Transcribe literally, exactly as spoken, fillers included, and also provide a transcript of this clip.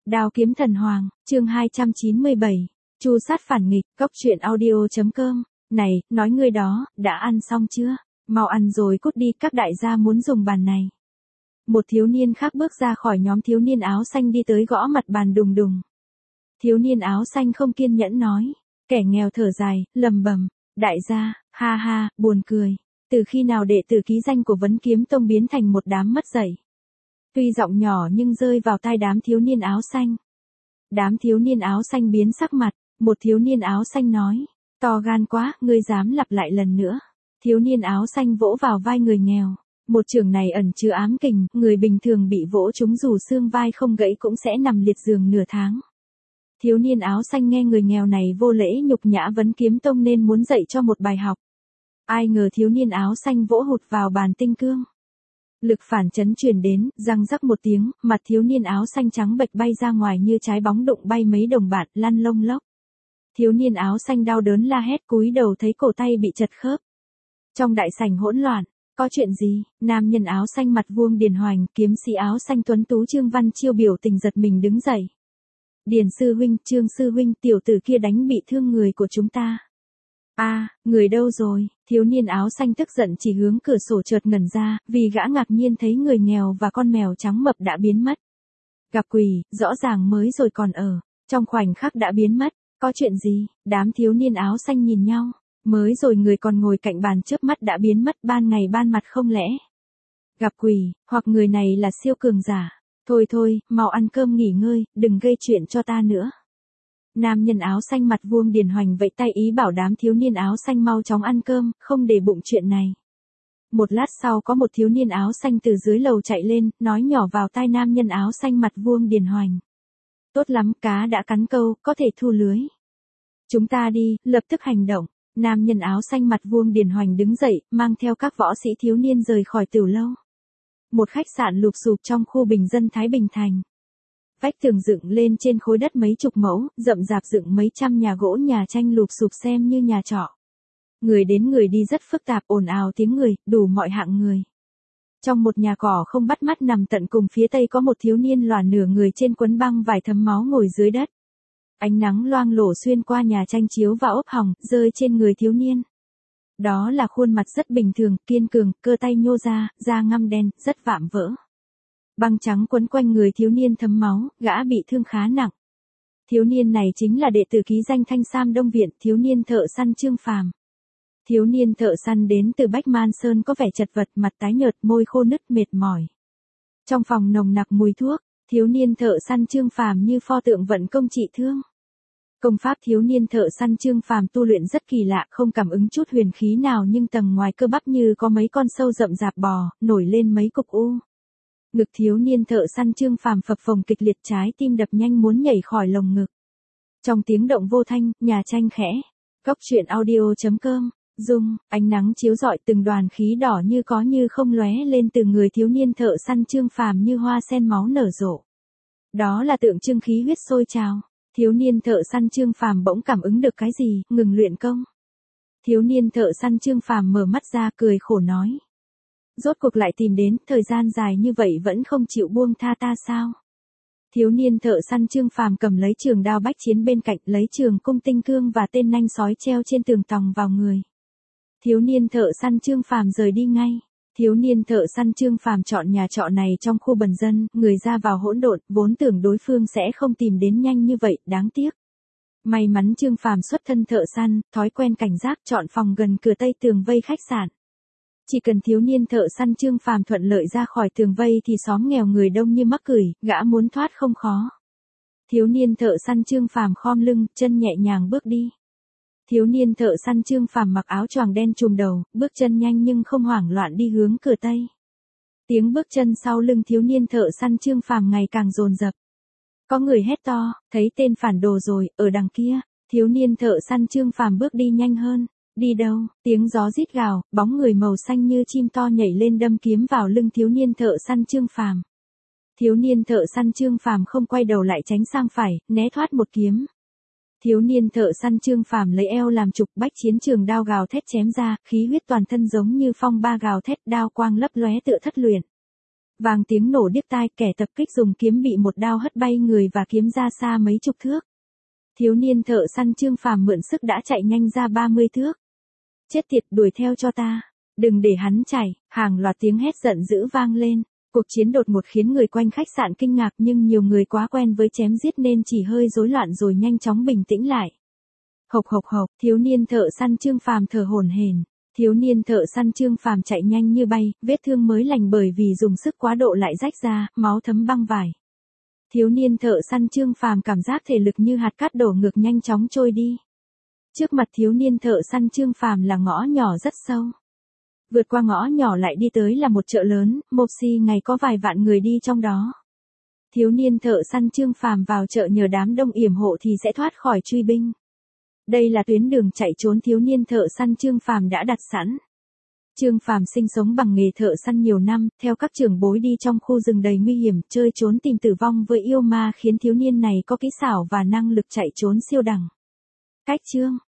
Đao kiếm thần hoàng, chương hai trăm chín mươi bảy. Chu sát phản nghịch, cốc truyện audio chấm com. Này, nói ngươi đó, đã ăn xong chưa? Mau ăn rồi cút đi, các đại gia muốn dùng bàn này. Một thiếu niên khác bước ra khỏi nhóm thiếu niên áo xanh đi tới gõ mặt bàn đùng đùng. Thiếu niên áo xanh không kiên nhẫn nói. Kẻ nghèo thở dài, lầm bầm. Đại gia, ha ha, buồn cười. Từ khi nào đệ tử ký danh của Vấn Kiếm Tông biến thành một đám mất dạy? Tuy giọng nhỏ nhưng rơi vào tai đám thiếu niên áo xanh. Đám thiếu niên áo xanh biến sắc mặt, một thiếu niên áo xanh nói, to gan quá, ngươi dám lặp lại lần nữa. Thiếu niên áo xanh vỗ vào vai người nghèo, một chưởng này ẩn chứa ám kình, người bình thường bị vỗ trúng dù xương vai không gãy cũng sẽ nằm liệt giường nửa tháng. Thiếu niên áo xanh nghe người nghèo này vô lễ nhục nhã Vấn Kiếm Tông nên muốn dạy cho một bài học. Ai ngờ thiếu niên áo xanh vỗ hụt vào bàn tinh cương. Lực phản chấn truyền đến, răng rắc một tiếng, mặt thiếu niên áo xanh trắng bệch bay ra ngoài như trái bóng đụng bay mấy đồng bạn, lăn lông lốc. Thiếu niên áo xanh đau đớn la hét cúi đầu thấy cổ tay bị chật khớp. Trong đại sảnh hỗn loạn, có chuyện gì? Nam nhân áo xanh mặt vuông Điền Hoành, kiếm sĩ áo xanh tuấn tú Trương Văn Chiêu biểu tình giật mình đứng dậy. Điền sư huynh, Trương sư huynh, tiểu tử kia đánh bị thương người của chúng ta. A, à, người đâu rồi? Thiếu niên áo xanh tức giận chỉ hướng cửa sổ chợt ngẩn ra, vì gã ngạc nhiên thấy người nghèo và con mèo trắng mập đã biến mất. Gặp quỷ, rõ ràng mới rồi còn ở, trong khoảnh khắc đã biến mất, có chuyện gì? Đám thiếu niên áo xanh nhìn nhau, mới rồi người còn ngồi cạnh bàn chớp mắt đã biến mất ban ngày ban mặt không lẽ. Gặp quỷ, hoặc người này là siêu cường giả. Thôi thôi, mau ăn cơm nghỉ ngơi, đừng gây chuyện cho ta nữa. Nam nhân áo xanh mặt vuông Điền Hoành vẫy tay ý bảo đám thiếu niên áo xanh mau chóng ăn cơm, không để bụng chuyện này. Một lát sau có một thiếu niên áo xanh từ dưới lầu chạy lên, nói nhỏ vào tai nam nhân áo xanh mặt vuông Điền Hoành. Tốt lắm, cá đã cắn câu, có thể thu lưới. Chúng ta đi, lập tức hành động. Nam nhân áo xanh mặt vuông Điền Hoành đứng dậy, mang theo các võ sĩ thiếu niên rời khỏi tiểu lâu. Một khách sạn lụp xụp trong khu bình dân Thái Bình Thành. Vách tường dựng lên trên khối đất mấy chục mẫu, rậm rạp dựng mấy trăm nhà gỗ nhà tranh lụp xụp xem như nhà trọ. Người đến người đi rất phức tạp, ồn ào tiếng người, đủ mọi hạng người. Trong một nhà cỏ không bắt mắt nằm tận cùng phía tây có một thiếu niên lòa nửa người trên quấn băng vải thấm máu ngồi dưới đất. Ánh nắng loang lổ xuyên qua nhà tranh chiếu vào ốp hồng, rơi trên người thiếu niên. Đó là khuôn mặt rất bình thường, kiên cường, cơ tay nhô ra, da ngăm đen, rất vạm vỡ. Băng trắng quấn quanh người thiếu niên thấm máu, gã bị thương khá nặng. Thiếu niên này chính là đệ tử ký danh Thanh Sam Đông Viện, thiếu niên thợ săn Trương Phàm. Thiếu niên thợ săn đến từ Bách Man Sơn có vẻ chật vật, mặt tái nhợt, môi khô nứt mệt mỏi. Trong phòng nồng nặc mùi thuốc, thiếu niên thợ săn Trương Phàm như pho tượng vận công trị thương. Công pháp thiếu niên thợ săn Trương Phàm tu luyện rất kỳ lạ, không cảm ứng chút huyền khí nào nhưng tầng ngoài cơ bắp như có mấy con sâu rậm rạp bò, nổi lên mấy cục u. Ngực thiếu niên thợ săn Trương Phàm phập phồng kịch liệt, trái tim đập nhanh muốn nhảy khỏi lồng ngực. Trong tiếng động vô thanh, nhà tranh khẽ. Cốc truyện audio chấm com. Dung, ánh nắng chiếu rọi từng đoàn khí đỏ như có như không lóe lên từ người thiếu niên thợ săn Trương Phàm như hoa sen máu nở rộ. Đó là tượng trưng khí huyết sôi trào. Thiếu niên thợ săn Trương Phàm bỗng cảm ứng được cái gì, ngừng luyện công. Thiếu niên thợ săn Trương Phàm mở mắt ra cười khổ nói. Rốt cuộc lại tìm đến, thời gian dài như vậy vẫn không chịu buông tha ta sao? Thiếu niên thợ săn Trương Phàm cầm lấy trường đao bách chiến bên cạnh, lấy trường cung tinh cương và tên nanh sói treo trên tường tòng vào người. Thiếu niên thợ săn Trương Phàm rời đi ngay. Thiếu niên thợ săn Trương Phàm chọn nhà trọ này trong khu bần dân, người ra vào hỗn độn, vốn tưởng đối phương sẽ không tìm đến nhanh như vậy, đáng tiếc. May mắn Trương Phàm xuất thân thợ săn, thói quen cảnh giác chọn phòng gần cửa tây tường vây khách sạn. Chỉ cần thiếu niên thợ săn Trương Phàm thuận lợi ra khỏi tường vây thì xóm nghèo người đông như mắc cười, gã muốn thoát không khó. Thiếu niên thợ săn Trương Phàm khom lưng, chân nhẹ nhàng bước đi. Thiếu niên thợ săn Trương Phàm mặc áo choàng đen trùm đầu, bước chân nhanh nhưng không hoảng loạn đi hướng cửa tây. Tiếng bước chân sau lưng thiếu niên thợ săn Trương Phàm ngày càng dồn dập. Có người hét to, thấy tên phản đồ rồi, ở đằng kia. Thiếu niên thợ săn Trương Phàm bước đi nhanh hơn. Đi đâu? Tiếng gió rít gào, bóng người màu xanh như chim to nhảy lên đâm kiếm vào lưng thiếu niên thợ săn Trương Phàm. Thiếu niên thợ săn Trương Phàm không quay đầu lại tránh sang phải, né thoát một kiếm. Thiếu niên thợ săn Trương Phàm lấy eo làm trục, bách chiến trường đao gào thét chém ra, khí huyết toàn thân giống như phong ba gào thét, đao quang lấp lóe tựa thất luyện. Vang tiếng nổ điếc tai, kẻ tập kích dùng kiếm bị một đao hất bay người và kiếm ra xa mấy chục thước. Thiếu niên thợ săn Trương Phàm mượn sức đã chạy nhanh ra ba mươi thước. Chết tiệt, đuổi theo cho ta. Đừng để hắn chạy, hàng loạt tiếng hét giận dữ vang lên. Cuộc chiến đột ngột khiến người quanh khách sạn kinh ngạc, nhưng nhiều người quá quen với chém giết nên chỉ hơi rối loạn rồi nhanh chóng bình tĩnh lại. Hộc hộc hộc, thiếu niên thợ săn Trương Phàm thở hổn hển. Thiếu niên thợ săn Trương Phàm chạy nhanh như bay, vết thương mới lành bởi vì dùng sức quá độ lại rách ra, máu thấm băng vải. Thiếu niên thợ săn Trương Phàm cảm giác thể lực như hạt cát đổ ngược nhanh chóng trôi đi. Trước mặt thiếu niên thợ săn Trương Phàm là ngõ nhỏ rất sâu. Vượt qua ngõ nhỏ lại đi tới là một chợ lớn, một xì ngày có vài vạn người đi trong đó. Thiếu niên thợ săn Trương Phàm vào chợ nhờ đám đông yểm hộ thì sẽ thoát khỏi truy binh. Đây là tuyến đường chạy trốn thiếu niên thợ săn Trương Phàm đã đặt sẵn. Trương Phàm sinh sống bằng nghề thợ săn nhiều năm, theo các trưởng bối đi trong khu rừng đầy nguy hiểm, chơi trốn tìm tử vong với yêu ma khiến thiếu niên này có kỹ xảo và năng lực chạy trốn siêu đẳng. Cách chương